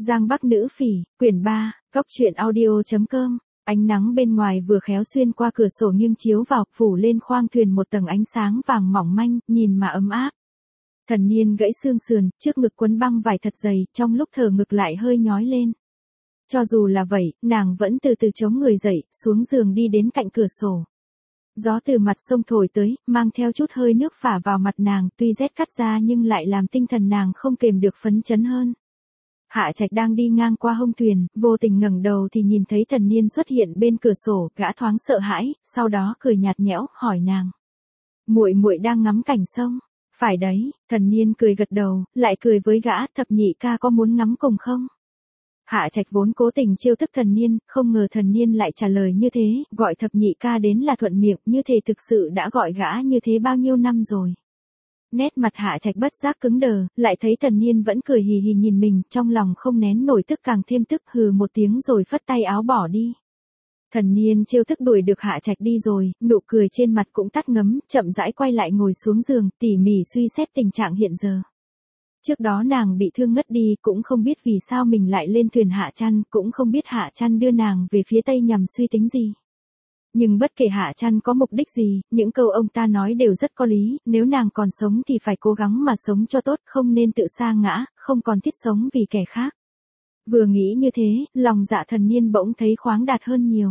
Giang Bắc Nữ Phỉ, quyển 3, Cóc truyện audio.com. Ánh nắng bên ngoài vừa khéo xuyên qua cửa sổ nghiêng chiếu vào, phủ lên khoang thuyền một tầng ánh sáng vàng mỏng manh, nhìn mà ấm áp. Thần Niên gãy xương sườn, trước ngực quấn băng vải thật dày, trong lúc thở ngực lại hơi nhói lên. Cho dù là vậy, nàng vẫn từ từ chống người dậy, xuống giường đi đến cạnh cửa sổ. Gió từ mặt sông thổi tới, mang theo chút hơi nước phả vào mặt nàng, tuy rét cắt da nhưng lại làm tinh thần nàng không kềm được phấn chấn hơn. Hạ Trạch đang đi ngang qua hông thuyền, vô tình ngẩng đầu thì nhìn thấy Thần Niên xuất hiện bên cửa sổ, gã thoáng sợ hãi, sau đó cười nhạt nhẽo, hỏi nàng: "Muội muội đang ngắm cảnh sông?" "Phải đấy." Thần Niên cười gật đầu, lại cười với gã: "Thập nhị ca có muốn ngắm cùng không?" Hạ Trạch vốn cố tình trêu tức Thần Niên, không ngờ Thần Niên lại trả lời như thế, gọi thập nhị ca đến là thuận miệng, như thể thực sự đã gọi gã như thế bao nhiêu năm rồi. Nét mặt Hạ Trạch bất giác cứng đờ, lại thấy Thần Niên vẫn cười hì hì nhìn mình, trong lòng không nén nổi tức càng thêm tức, hừ một tiếng rồi phất tay áo bỏ đi. Thần Niên trêu tức đuổi được Hạ Trạch đi rồi, nụ cười trên mặt cũng tắt ngấm, chậm rãi quay lại ngồi xuống giường, tỉ mỉ suy xét tình trạng hiện giờ. Trước đó nàng bị thương ngất đi, cũng không biết vì sao mình lại lên thuyền Hạ Trăn, cũng không biết Hạ Trăn đưa nàng về phía tây nhằm suy tính gì. Nhưng bất kể Hạ Trăn có mục đích gì, những câu ông ta nói đều rất có lý, nếu nàng còn sống thì phải cố gắng mà sống cho tốt, không nên tự sa ngã, không còn thiết sống vì kẻ khác. Vừa nghĩ như thế, lòng dạ Thần Niên bỗng thấy khoáng đạt hơn nhiều.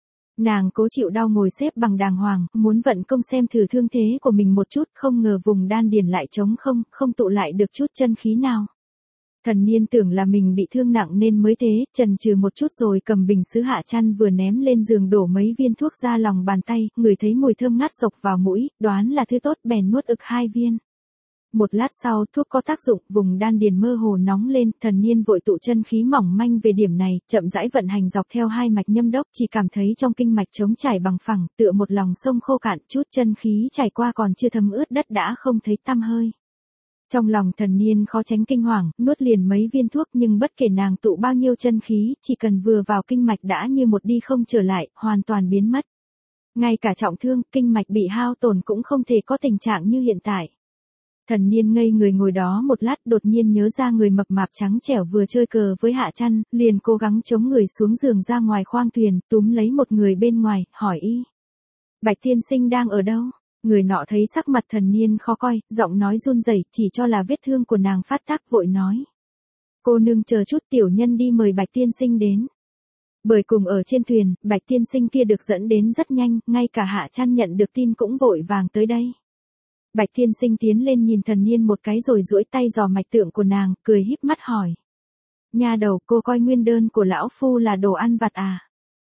Nàng cố chịu đau ngồi xếp bằng đàng hoàng, muốn vận công xem thử thương thế của mình một chút, không ngờ vùng đan điền lại trống không, không tụ lại được chút chân khí nào. Thần Niên tưởng là mình bị thương nặng nên mới thế, chần chừ một chút rồi cầm bình sứ Hạ Trăn vừa ném lên giường đổ mấy viên thuốc ra lòng bàn tay, ngửi thấy mùi thơm ngát xộc vào mũi, đoán là thứ tốt bèn nuốt ực 2 viên. Một lát sau, thuốc có tác dụng, vùng đan điền mơ hồ nóng lên, Thần Niên vội tụ chân khí mỏng manh về điểm này, chậm rãi vận hành dọc theo 2 mạch nhâm đốc, chỉ cảm thấy trong kinh mạch trống trải bằng phẳng, tựa một lòng sông khô cạn, chút chân khí trải qua còn chưa thấm ướt đất đã không thấy tăm hơi. Trong lòng Thần Niên khó tránh kinh hoàng, nuốt liền mấy viên thuốc, nhưng bất kể nàng tụ bao nhiêu chân khí, chỉ cần vừa vào kinh mạch đã như một đi không trở lại, hoàn toàn biến mất. Ngay cả trọng thương, kinh mạch bị hao tổn cũng không thể có tình trạng như hiện tại. Thần Niên ngây người ngồi đó một lát, đột nhiên nhớ ra người mập mạp trắng trẻo vừa chơi cờ với Hạ Trăn, liền cố gắng chống người xuống giường ra ngoài khoang thuyền, túm lấy một người bên ngoài, hỏi y: "Bạch tiên sinh đang ở đâu?" Người nọ thấy sắc mặt Thần Niên khó coi, giọng nói run rẩy, chỉ cho là vết thương của nàng phát tác, vội nói: "Cô nương chờ chút, tiểu nhân đi mời Bạch tiên sinh đến." Bởi cùng ở trên thuyền, Bạch tiên sinh kia được dẫn đến rất nhanh, ngay cả Hạ Trăn nhận được tin cũng vội vàng tới đây. Bạch tiên sinh tiến lên nhìn Thần Niên một cái rồi duỗi tay dò mạch tượng của nàng, cười híp mắt hỏi: "Nha đầu, cô coi nguyên đơn của lão phu là đồ ăn vặt à?"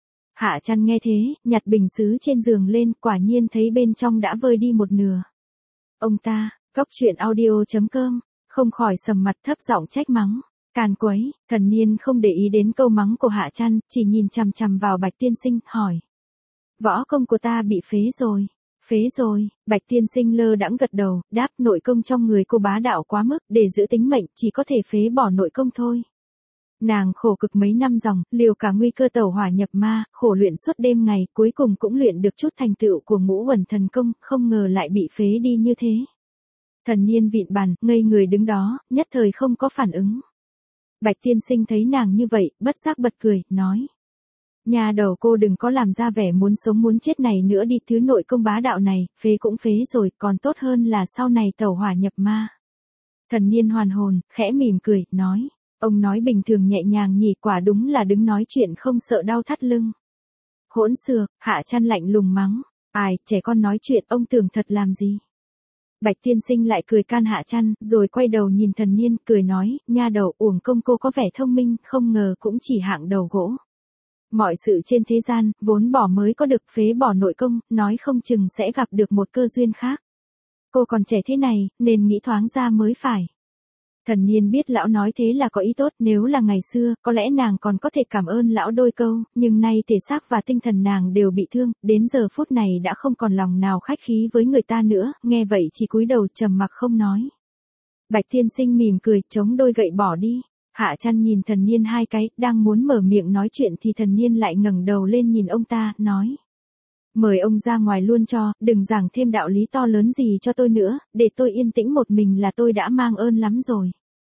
Hạ Trăn nghe thế, nhặt bình sứ trên giường lên, quả nhiên thấy bên trong đã vơi đi một nửa. Ông ta, Cóc truyện audio.com, không khỏi sầm mặt, thấp giọng trách mắng: "Càn quấy." Thần Niên không để ý đến câu mắng của Hạ Trăn, chỉ nhìn chằm chằm vào Bạch tiên sinh, hỏi: "Võ công của ta bị phế rồi?" "Phế rồi." Bạch tiên sinh lơ đãng gật đầu, đáp: "Nội công trong người cô bá đạo quá mức, để giữ tính mệnh, chỉ có thể phế bỏ nội công thôi." Nàng khổ cực mấy năm dòng, liều cả nguy cơ tẩu hỏa nhập ma, khổ luyện suốt đêm ngày, cuối cùng cũng luyện được chút thành tựu của ngũ uẩn thần công, không ngờ lại bị phế đi như thế. Thần Niên vịn bàn, ngây người đứng đó, nhất thời không có phản ứng. Bạch tiên sinh thấy nàng như vậy, bất giác bật cười, nói: "Nhà đầu, cô đừng có làm ra vẻ muốn sống muốn chết này nữa đi, thứ nội công bá đạo này, phế cũng phế rồi, còn tốt hơn là sau này tẩu hỏa nhập ma." Thần Niên hoàn hồn, khẽ mỉm cười, nói: "Ông nói bình thường nhẹ nhàng nhỉ, quả đúng là đứng nói chuyện không sợ đau thắt lưng." Hỗn xược. Hạ Trăn lạnh lùng mắng: "Ai, trẻ con nói chuyện, ông tưởng thật làm gì?" Bạch tiên sinh lại cười can Hạ Trăn, rồi quay đầu nhìn Thần Niên, cười nói: "Nha đầu, uổng công cô có vẻ thông minh, không ngờ cũng chỉ hạng đầu gỗ. Mọi sự trên thế gian, vốn bỏ mới có được, phế bỏ nội công, nói không chừng sẽ gặp được một cơ duyên khác. Cô còn trẻ thế này, nên nghĩ thoáng ra mới phải." Thần Niên biết lão nói thế là có ý tốt, nếu là ngày xưa, có lẽ nàng còn có thể cảm ơn lão đôi câu, nhưng nay thể xác và tinh thần nàng đều bị thương, đến giờ phút này đã không còn lòng nào khách khí với người ta nữa, nghe vậy chỉ cúi đầu trầm mặc không nói. Bạch tiên sinh mỉm cười, chống đôi gậy bỏ đi. Hạ Trăn nhìn Thần Niên 2 cái, đang muốn mở miệng nói chuyện thì Thần Niên lại ngẩng đầu lên nhìn ông ta, nói: "Mời ông ra ngoài luôn cho, đừng giảng thêm đạo lý to lớn gì cho tôi nữa, để tôi yên tĩnh một mình là tôi đã mang ơn lắm rồi."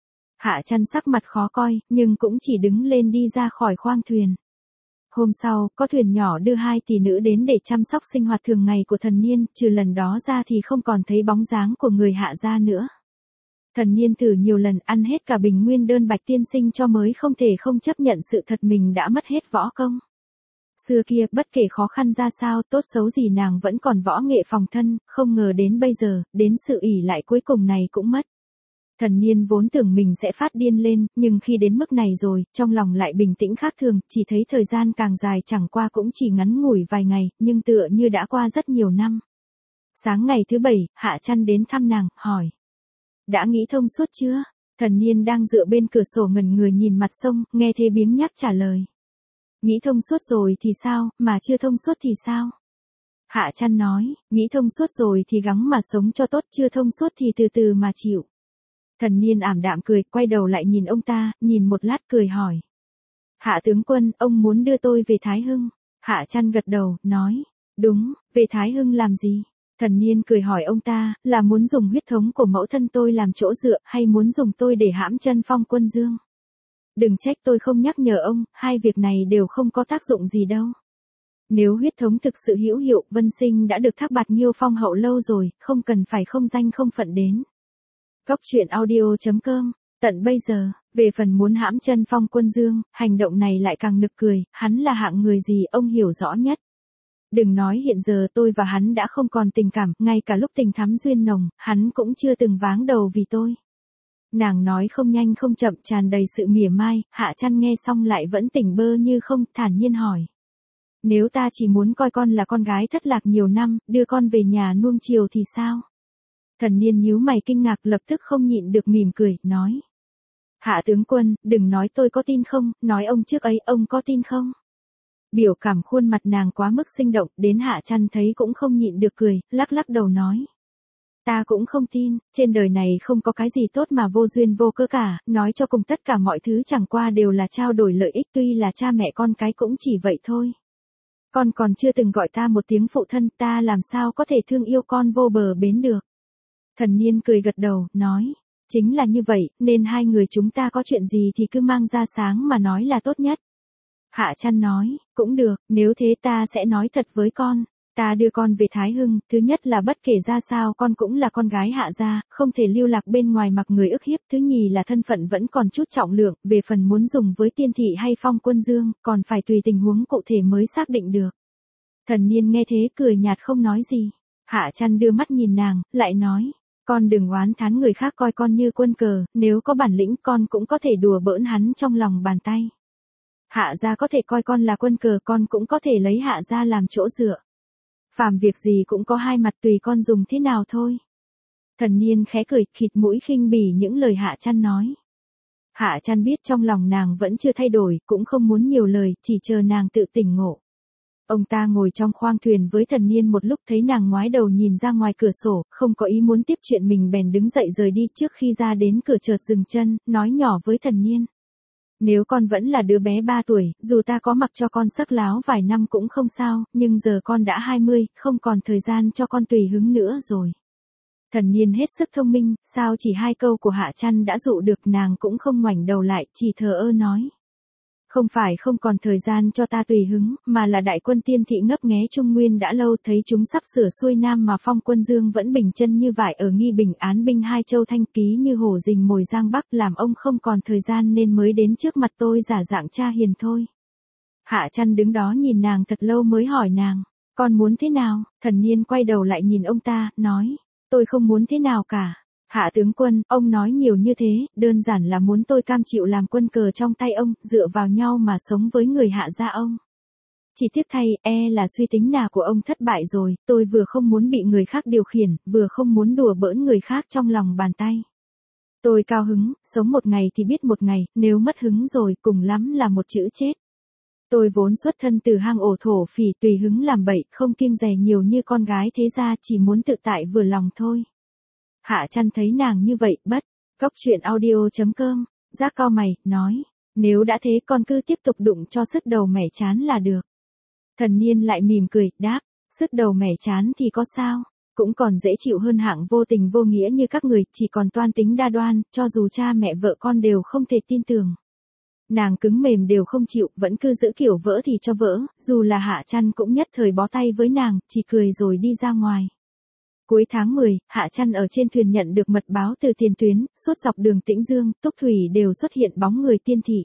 Hạ Chăn sắc mặt khó coi, nhưng cũng chỉ đứng lên đi ra khỏi khoang thuyền. Hôm sau, có thuyền nhỏ đưa 2 tỷ nữ đến để chăm sóc sinh hoạt thường ngày của Thần Niên, trừ lần đó ra thì không còn thấy bóng dáng của người Hạ gia nữa. Thần Niên thử nhiều lần ăn hết cả bình nguyên đơn Bạch tiên sinh cho mới không thể không chấp nhận sự thật mình đã mất hết võ công. Xưa kia, bất kể khó khăn ra sao, tốt xấu gì nàng vẫn còn võ nghệ phòng thân, không ngờ đến bây giờ, đến sự ỷ lại cuối cùng này cũng mất. Thần Niên vốn tưởng mình sẽ phát điên lên, nhưng khi đến mức này rồi, trong lòng lại bình tĩnh khác thường, chỉ thấy thời gian càng dài chẳng qua cũng chỉ ngắn ngủi vài ngày, nhưng tựa như đã qua rất nhiều năm. Sáng ngày thứ 7, Hạ Chăn đến thăm nàng, hỏi. Đã nghĩ thông suốt chưa? Thần Niên đang dựa bên cửa sổ ngẩn người nhìn mặt sông, nghe thế biếng nhác trả lời. Nghĩ thông suốt rồi thì sao, mà chưa thông suốt thì sao? Hạ Chăn nói, nghĩ thông suốt rồi thì gắng mà sống cho tốt, chưa thông suốt thì từ từ mà chịu. Thần Niên ảm đạm cười, quay đầu lại nhìn ông ta, nhìn một lát cười hỏi. Hạ tướng quân, ông muốn đưa tôi về Thái Hưng. Hạ Chăn gật đầu, nói. Đúng, về Thái Hưng làm gì? Thần Niên cười hỏi ông ta, là muốn dùng huyết thống của mẫu thân tôi làm chỗ dựa, hay muốn dùng tôi để hãm chân Phong Quân Dương? Đừng trách tôi không nhắc nhở ông, hai việc này đều không có tác dụng gì đâu. Nếu huyết thống thực sự hữu hiệu, Vân Sinh đã được thác bạt Nghiêu phong hậu lâu rồi, không cần phải không danh không phận đến. Góc truyện audio.com. Tận bây giờ, về phần muốn hãm chân Phong Quân Dương, hành động này lại càng nực cười, hắn là hạng người gì ông hiểu rõ nhất. Đừng nói hiện giờ tôi và hắn đã không còn tình cảm, ngay cả lúc tình thắm duyên nồng, hắn cũng chưa từng váng đầu vì tôi. Nàng nói không nhanh không chậm, tràn đầy sự mỉa mai. Hạ Chăn nghe xong lại vẫn tỉnh bơ như không, thản nhiên hỏi. Nếu ta chỉ muốn coi con là con gái thất lạc nhiều năm, đưa con về nhà nuông chiều thì sao? Thần Niên nhíu mày kinh ngạc, lập tức không nhịn được mỉm cười, nói. Hạ tướng quân, đừng nói tôi có tin không, nói ông trước ấy, ông có tin không? Biểu cảm khuôn mặt nàng quá mức sinh động, đến Hạ Chăn thấy cũng không nhịn được cười, lắc lắc đầu nói. Ta cũng không tin, trên đời này không có cái gì tốt mà vô duyên vô cớ cả, nói cho cùng tất cả mọi thứ chẳng qua đều là trao đổi lợi ích, tuy là cha mẹ con cái cũng chỉ vậy thôi. Con còn chưa từng gọi ta một tiếng phụ thân, ta làm sao có thể thương yêu con vô bờ bến được. Thần Niên cười gật đầu, nói, chính là như vậy, nên hai người chúng ta có chuyện gì thì cứ mang ra sáng mà nói là tốt nhất. Hạ Chăn nói, cũng được, nếu thế ta sẽ nói thật với con. Ta đưa con về Thái Hưng, thứ nhất là bất kể ra sao con cũng là con gái Hạ gia, không thể lưu lạc bên ngoài mặc người ức hiếp, thứ nhì là thân phận vẫn còn chút trọng lượng, về phần muốn dùng với Tiên thị hay Phong Quân Dương, còn phải tùy tình huống cụ thể mới xác định được. Thần Niên nghe thế cười nhạt không nói gì. Hạ Chăn đưa mắt nhìn nàng, lại nói, con đừng oán thán người khác coi con như quân cờ, nếu có bản lĩnh con cũng có thể đùa bỡn hắn trong lòng bàn tay. Hạ gia có thể coi con là quân cờ, con cũng có thể lấy Hạ gia làm chỗ dựa. Phàm việc gì cũng có hai mặt, tùy con dùng thế nào thôi. Thần Niên khẽ cười, khịt mũi khinh bỉ những lời Hạ Chăn nói. Hạ Chăn biết trong lòng nàng vẫn chưa thay đổi, cũng không muốn nhiều lời, chỉ chờ nàng tự tỉnh ngộ. Ông ta ngồi trong khoang thuyền với Thần Niên một lúc, thấy nàng ngoái đầu nhìn ra ngoài cửa sổ, không có ý muốn tiếp chuyện mình bèn đứng dậy rời đi. Trước khi ra đến cửa chợt dừng chân, nói nhỏ với Thần Niên. Nếu con vẫn là đứa bé 3 tuổi, dù ta có mặc cho con sắc láo vài năm cũng không sao, nhưng giờ con đã 20, không còn thời gian cho con tùy hứng nữa rồi. Thần Niên hết sức thông minh, sao chỉ 2 câu của Hạ Chăn đã dụ được, nàng cũng không ngoảnh đầu lại, chỉ thờ ơ nói. Không phải không còn thời gian cho ta tùy hứng, mà là đại quân Tiên thị ngấp nghé Trung Nguyên đã lâu, thấy chúng sắp sửa xuôi Nam mà Phong Quân Dương vẫn bình chân như vải ở Nghi Bình án binh 2 châu Thanh Ký như hổ rình mồi Giang Bắc, làm ông không còn thời gian nên mới đến trước mặt tôi giả dạng cha hiền thôi. Hạ Chăn đứng đó nhìn nàng thật lâu mới hỏi nàng, con muốn thế nào? Thần Niên quay đầu lại nhìn ông ta, nói, tôi không muốn thế nào cả. Hạ tướng quân, ông nói nhiều như thế, đơn giản là muốn tôi cam chịu làm quân cờ trong tay ông, dựa vào nhau mà sống với người Hạ gia ông. Chỉ tiếc thay, là suy tính nào của ông thất bại rồi, tôi vừa không muốn bị người khác điều khiển, vừa không muốn đùa bỡn người khác trong lòng bàn tay. Tôi cao hứng, sống một ngày thì biết một ngày, nếu mất hứng rồi, cùng lắm là một chữ chết. Tôi vốn xuất thân từ hang ổ thổ phỉ, tùy hứng làm bậy, không kiêng dè nhiều như con gái thế gia, chỉ muốn tự tại vừa lòng thôi. Hạ Chăn thấy nàng như vậy, bất. Góc truyện audio.com, giác cao mày, nói, nếu đã thế con cứ tiếp tục đụng cho sứt đầu mẻ chán là được. Thần Niên lại mỉm cười, đáp, sứt đầu mẻ chán thì có sao? cũng còn dễ chịu hơn hạng vô tình vô nghĩa như các người, chỉ còn toan tính đa đoan, cho dù cha mẹ vợ con đều không thể tin tưởng. Nàng cứng mềm đều không chịu, vẫn cứ giữ kiểu vỡ thì cho vỡ, dù là Hạ Trăn cũng nhất thời bó tay với nàng, chỉ cười rồi đi ra ngoài. Cuối tháng 10, Hạ Trăn ở trên thuyền nhận được mật báo từ tiền tuyến, suốt dọc đường Tĩnh Dương, Túc Thủy đều xuất hiện bóng người tiên thị.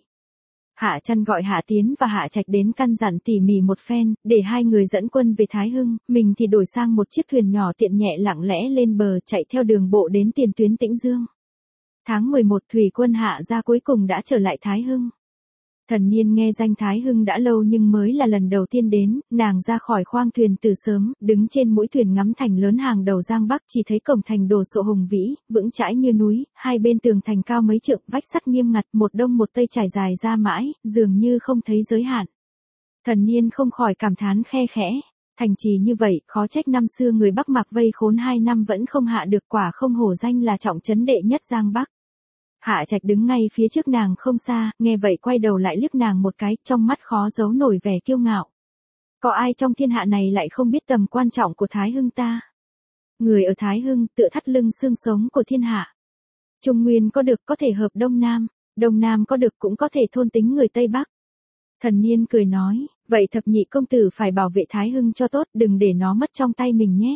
Hạ Trăn gọi Hạ Tiến và Hạ Trạch đến căn dặn tỉ mỉ một phen, để hai người dẫn quân về Thái Hưng, mình thì đổi sang một chiếc thuyền nhỏ tiện nhẹ lặng lẽ lên bờ chạy theo đường bộ đến tiền tuyến Tĩnh Dương. Tháng 11 thủy quân Hạ gia cuối cùng đã trở lại Thái Hưng. Thần Niên nghe danh Thái Hưng đã lâu nhưng mới là lần đầu tiên đến, nàng ra khỏi khoang thuyền từ sớm, đứng trên mũi thuyền ngắm thành lớn hàng đầu Giang Bắc, chỉ thấy cổng thành đồ sộ hùng vĩ, vững chãi như núi, hai bên tường thành cao mấy trượng, vách sắt nghiêm ngặt, một đông một tây trải dài ra mãi, dường như không thấy giới hạn. Thần Niên không khỏi cảm thán khe khẽ, thành trì như vậy, khó trách năm xưa người Bắc mặc vây khốn 2 năm vẫn không hạ được, quả không hổ danh là trọng trấn đệ nhất Giang Bắc. Hạ Trạch đứng ngay phía trước nàng không xa, nghe vậy quay đầu lại liếc nàng một cái, trong mắt khó giấu nổi vẻ kiêu ngạo. Có ai trong thiên hạ này lại không biết tầm quan trọng của Thái Hưng ta? Người ở Thái Hưng tựa thắt lưng xương sống của thiên hạ. Trung Nguyên có được có thể hợp Đông Nam, Đông Nam có được cũng có thể thôn tính người Tây Bắc. Thần Niên cười nói, vậy thập nhị công tử phải bảo vệ Thái Hưng cho tốt, đừng để nó mất trong tay mình nhé.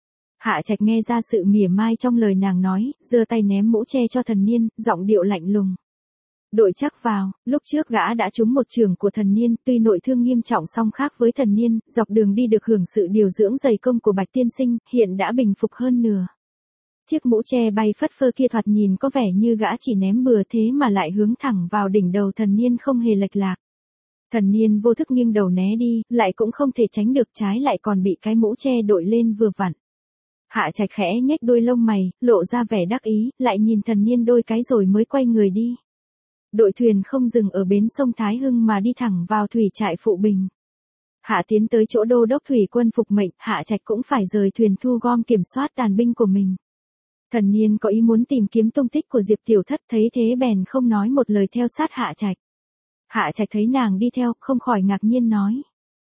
Hạ Trạch nghe ra sự mỉa mai trong lời nàng nói, giơ tay ném mũ che cho Thần Niên, giọng điệu lạnh lùng. Đội chắc vào, lúc trước gã đã trúng một chưởng của Thần Niên, tuy nội thương nghiêm trọng song khác với Thần Niên, dọc đường đi được hưởng sự điều dưỡng dày công của Bạch Tiên Sinh, hiện đã bình phục hơn nửa. Chiếc mũ che bay phất phơ kia thoạt nhìn có vẻ như gã chỉ ném bừa thế mà lại hướng thẳng vào đỉnh đầu Thần Niên không hề lệch lạc. Thần Niên vô thức nghiêng đầu né đi, lại cũng không thể tránh được, trái lại còn bị cái mũ che đội lên vừa vặn. Hạ Trạch khẽ nhếch đôi lông mày, lộ ra vẻ đắc ý, lại nhìn Thần Niên đôi cái rồi mới quay người đi. Đội thuyền không dừng ở bến sông Thái Hưng mà đi thẳng vào thủy trại Phụ Bình. Hạ tiến tới chỗ đô đốc thủy quân phục mệnh, Hạ Trạch cũng phải rời thuyền thu gom kiểm soát tàn binh của mình. Thần Niên có ý muốn tìm kiếm tung tích của Diệp Tiểu Thất, thấy thế bèn không nói một lời theo sát Hạ Trạch. Hạ Trạch thấy nàng đi theo, không khỏi ngạc nhiên nói.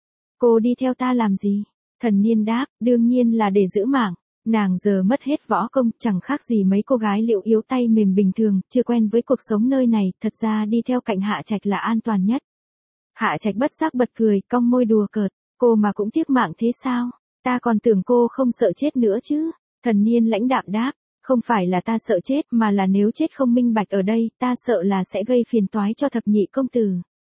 Cô đi theo ta làm gì? Thần Niên đáp, đương nhiên là để giữ mạng. Nàng giờ mất hết võ công, chẳng khác gì mấy cô gái liệu yếu tay mềm bình thường, chưa quen với cuộc sống nơi này, thật ra đi theo cạnh Hạ Trạch là an toàn nhất. Hạ Trạch bất giác bật cười, cong môi đùa cợt, cô mà cũng tiếc mạng thế sao? Ta còn tưởng cô không sợ chết nữa chứ. Thần Niên lãnh đạm đáp, không phải là ta sợ chết mà là nếu chết không minh bạch ở đây, ta sợ là sẽ gây phiền toái cho thập nhị công tử.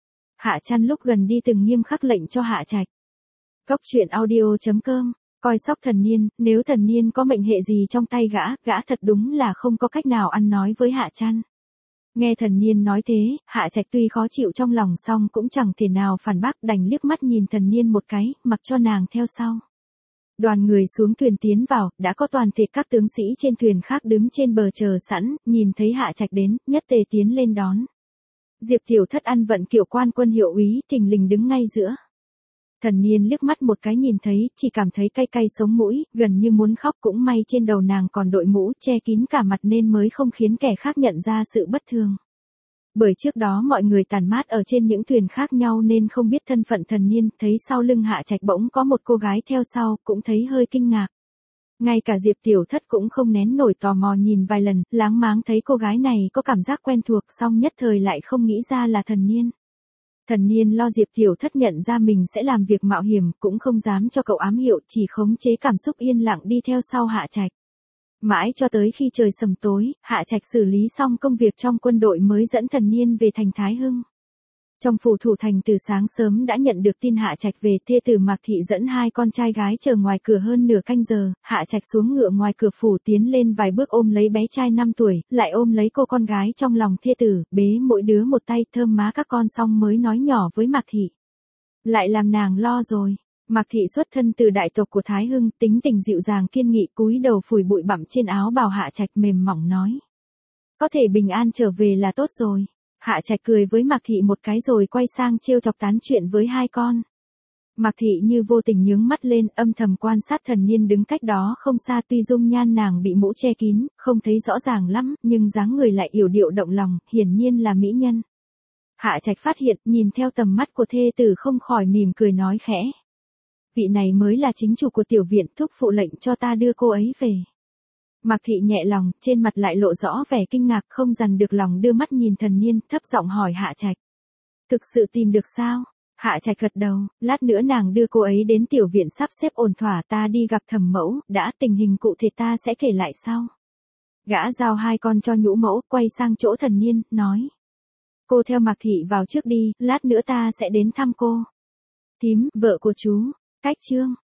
Hạ Trăn lúc gần đi từng nghiêm khắc lệnh cho Hạ Trạch. Cốc truyện audio.com Coi sóc Thần Niên, nếu Thần Niên có mệnh hệ gì trong tay gã thật đúng là không có cách nào ăn nói với Hạ Trăn. Nghe Thần Niên nói thế, Hạ Trạch tuy khó chịu trong lòng song cũng chẳng thể nào phản bác, đành liếc mắt nhìn Thần Niên một cái, mặc cho nàng theo sau. Đoàn người xuống thuyền tiến vào, đã có toàn thể các tướng sĩ trên thuyền khác đứng trên bờ chờ sẵn, nhìn thấy Hạ Trạch đến, nhất tề tiến lên đón. Diệp Tiểu Thất ăn vận kiệu quan quân hiệu úy, thình lình đứng ngay giữa. Thần Niên liếc mắt một cái nhìn thấy, chỉ cảm thấy cay cay sống mũi, gần như muốn khóc, cũng may trên đầu nàng còn đội mũ che kín cả mặt nên mới không khiến kẻ khác nhận ra sự bất thường. Bởi trước đó mọi người tản mát ở trên những thuyền khác nhau nên không biết thân phận Thần Niên, thấy sau lưng Hạ Trạch bỗng có một cô gái theo sau, cũng thấy hơi kinh ngạc. Ngay cả Diệp Tiểu Thất cũng không nén nổi tò mò nhìn vài lần, láng máng thấy cô gái này có cảm giác quen thuộc, song nhất thời lại không nghĩ ra là Thần Niên. Thần Niên lo Diệp Tiểu Thất nhận ra mình sẽ làm việc mạo hiểm, cũng không dám cho cậu ám hiệu, chỉ khống chế cảm xúc yên lặng đi theo sau Hạ Trạch. Mãi cho tới khi trời sầm tối, Hạ Trạch xử lý xong công việc trong quân đội mới dẫn Thần Niên về thành Thái Hưng. Trong phủ thủ thành từ sáng sớm đã nhận được tin Hạ Trạch về, thê tử Mạc Thị dẫn hai con trai gái chờ ngoài cửa hơn nửa canh giờ, Hạ Trạch xuống ngựa ngoài cửa phủ tiến lên vài bước ôm lấy bé trai 5 tuổi, lại ôm lấy cô con gái trong lòng thê tử, bế mỗi đứa một tay thơm má các con xong mới nói nhỏ với Mạc Thị. Lại làm nàng lo rồi. Mạc Thị xuất thân từ đại tộc của Thái Hưng, tính tình dịu dàng kiên nghị, cúi đầu phủi bụi bặm trên áo bào Hạ Trạch mềm mỏng nói. Có thể bình an trở về là tốt rồi. Hạ Trạch cười với Mạc Thị một cái rồi quay sang trêu chọc tán chuyện với hai con. Mạc Thị như vô tình nhướng mắt lên, âm thầm quan sát Thần Niên đứng cách đó không xa, tuy dung nhan nàng bị mũ che kín, không thấy rõ ràng lắm, nhưng dáng người lại yểu điệu động lòng, hiển nhiên là mỹ nhân. Hạ Trạch phát hiện, nhìn theo tầm mắt của thê tử không khỏi mỉm cười nói khẽ. vị này mới là chính chủ của tiểu viện, thúc phụ lệnh cho ta đưa cô ấy về. Mạc Thị nhẹ lòng, trên mặt lại lộ rõ vẻ kinh ngạc, không dằn được lòng đưa mắt nhìn Thần Niên, thấp giọng hỏi Hạ Trạch. Thực sự tìm được sao? Hạ Trạch gật đầu, lát nữa nàng đưa cô ấy đến tiểu viện sắp xếp ổn thỏa, ta đi gặp thẩm mẫu, đã tình hình cụ thể ta sẽ kể lại sau. Gã giao 2 con cho Nhũ mẫu, quay sang chỗ Thần Niên, nói. Cô theo Mạc Thị vào trước đi, lát nữa ta sẽ đến thăm cô. Thím, vợ của chú, cách chương.